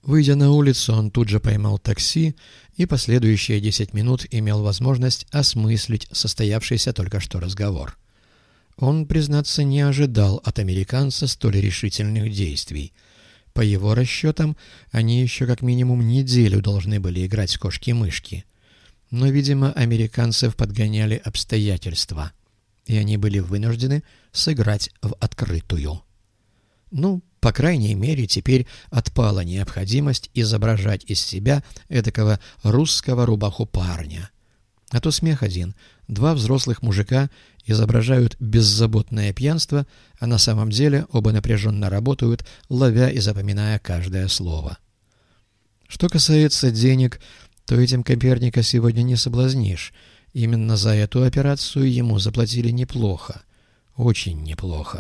Выйдя на улицу, он тут же поймал такси и последующие 10 минут имел возможность осмыслить состоявшийся только что разговор. Он, признаться, не ожидал от американца столь решительных действий. По его расчетам, они еще как минимум неделю должны были играть в кошки-мышки. Но, видимо, американцев подгоняли обстоятельства, и они были вынуждены сыграть в открытую. Ну, по крайней мере, теперь отпала необходимость изображать из себя эдакого русского рубаху-парня. А то смех один. Два взрослых мужика изображают беззаботное пьянство, а на самом деле оба напряженно работают, ловя и запоминая каждое слово. Что касается денег, то этим Коперника сегодня не соблазнишь. Именно за эту операцию ему заплатили неплохо. Очень неплохо.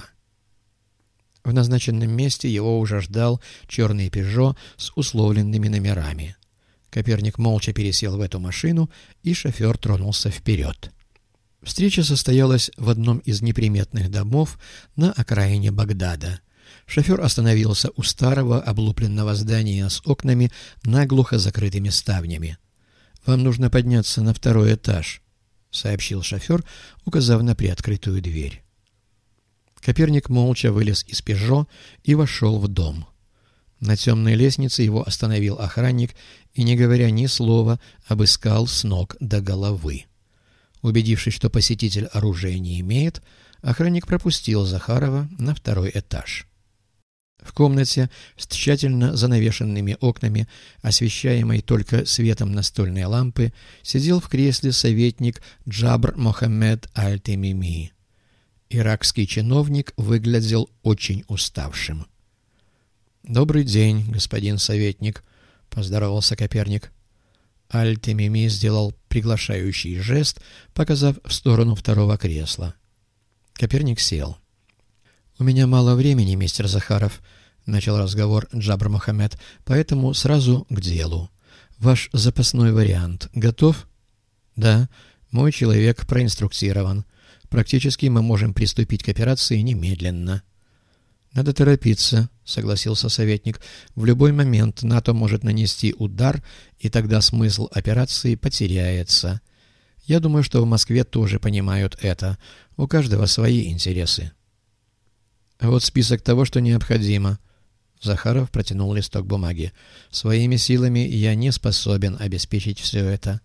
В назначенном месте его уже ждал черный «Пежо» с условленными номерами. Коперник молча пересел в эту машину, и шофер тронулся вперед. Встреча состоялась в одном из неприметных домов на окраине Багдада. Шофер остановился у старого облупленного здания с окнами, наглухо закрытыми ставнями. «Вам нужно подняться на 2-й этаж», — сообщил шофер, указав на приоткрытую дверь. Коперник молча вылез из «Пежо» и вошел в дом. На темной лестнице его остановил охранник и, не говоря ни слова, обыскал с ног до головы. Убедившись, что посетитель оружия не имеет, охранник пропустил Захарова на 2-й этаж. В комнате с тщательно занавешенными окнами, освещаемой только светом настольной лампы, сидел в кресле советник Джабр Мохаммед Аль-Темими. Иракский чиновник выглядел очень уставшим. «Добрый день, господин советник», — поздоровался Коперник. Аль-Темими сделал приглашающий жест, показав в сторону 2-го кресла. Коперник сел. «У меня мало времени, мистер Захаров», — начал разговор Джабр Мохаммед, — «поэтому сразу к делу. Ваш запасной вариант готов?» «Да, мой человек проинструктирован. Практически мы можем приступить к операции немедленно». «Надо торопиться», — согласился советник. «В любой момент НАТО может нанести удар, и тогда смысл операции потеряется. Я думаю, что в Москве тоже понимают это. У каждого свои интересы». «Вот список того, что необходимо». Захаров протянул листок бумаги. «Своими силами я не способен обеспечить все это».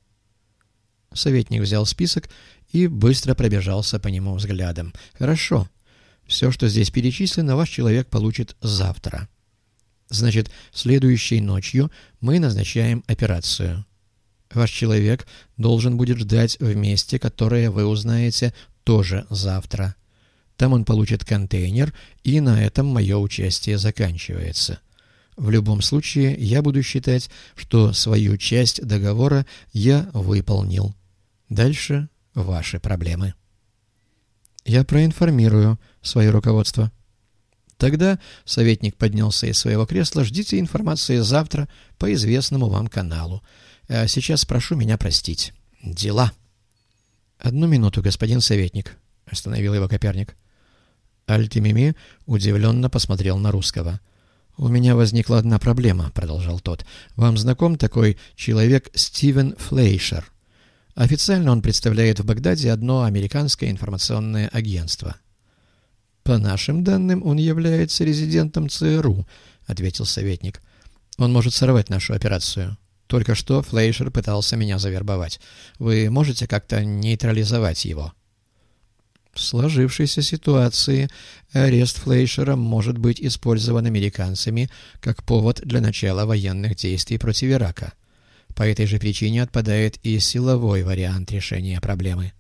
Советник взял список и быстро пробежался по нему взглядом. «Хорошо. Все, что здесь перечислено, ваш человек получит завтра. Значит, следующей ночью мы назначаем операцию. Ваш человек должен будет ждать в месте, которое вы узнаете тоже завтра. Там он получит контейнер, и на этом мое участие заканчивается. В любом случае, я буду считать, что свою часть договора я выполнил. Дальше ваши проблемы». «Я проинформирую свое руководство». «Тогда», — советник поднялся из своего кресла, — «ждите информации завтра по известному вам каналу. А сейчас прошу меня простить. Дела». «Одну минуту, господин советник», — остановил его Коперник. Аль-Темими удивленно посмотрел на русского. «У меня возникла одна проблема», — продолжал тот. «Вам знаком такой человек Стивен Флейшер? Официально он представляет в Багдаде одно американское информационное агентство». «По нашим данным, он является резидентом ЦРУ», — ответил советник. «Он может сорвать нашу операцию. Только что Флейшер пытался меня завербовать. Вы можете как-то нейтрализовать его?» В сложившейся ситуации арест Флейшера может быть использован американцами как повод для начала военных действий против Ирака. По этой же причине отпадает и силовой вариант решения проблемы.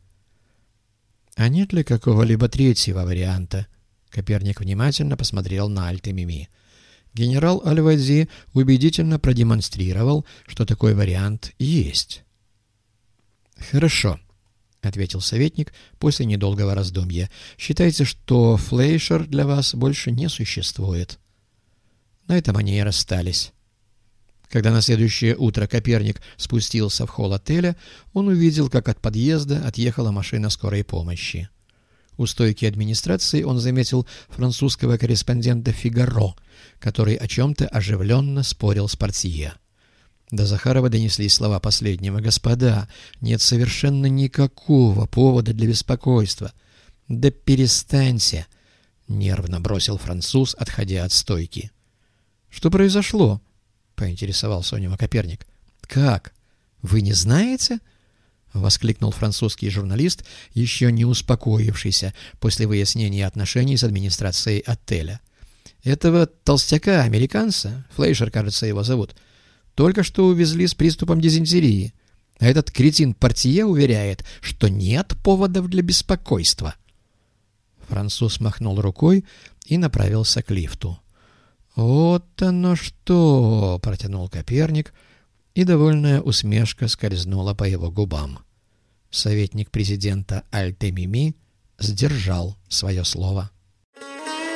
«А нет ли какого-либо третьего варианта?» Коперник внимательно посмотрел на Аль-Темими. Генерал Аль-Вази убедительно продемонстрировал, что такой вариант есть. «Хорошо», — ответил советник после недолгого раздумья. «Считайте, что Флейшер для вас больше не существует». На этом они и расстались. Когда на следующее утро Коперник спустился в холл отеля, он увидел, как от подъезда отъехала машина скорой помощи. У стойки администрации он заметил французского корреспондента «Фигаро», который о чем-то оживленно спорил с портье. До Захарова донеслись слова последнего. «Господа, нет совершенно никакого повода для беспокойства». «Да перестаньте!» — нервно бросил француз, отходя от стойки. «Что произошло?» — поинтересовался у него Коперник. «Как? Вы не знаете?» — воскликнул французский журналист, еще не успокоившийся после выяснения отношений с администрацией отеля. «Этого толстяка-американца, Флейшер, кажется, его зовут, только что увезли с приступом дизентерии, а этот кретин портье уверяет, что нет поводов для беспокойства». Француз махнул рукой и направился к лифту. «Вот оно что!» — протянул Коперник, и довольная усмешка скользнула по его губам. Советник президента Аль-Темими сдержал свое слово.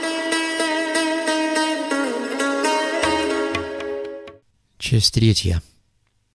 Часть 3.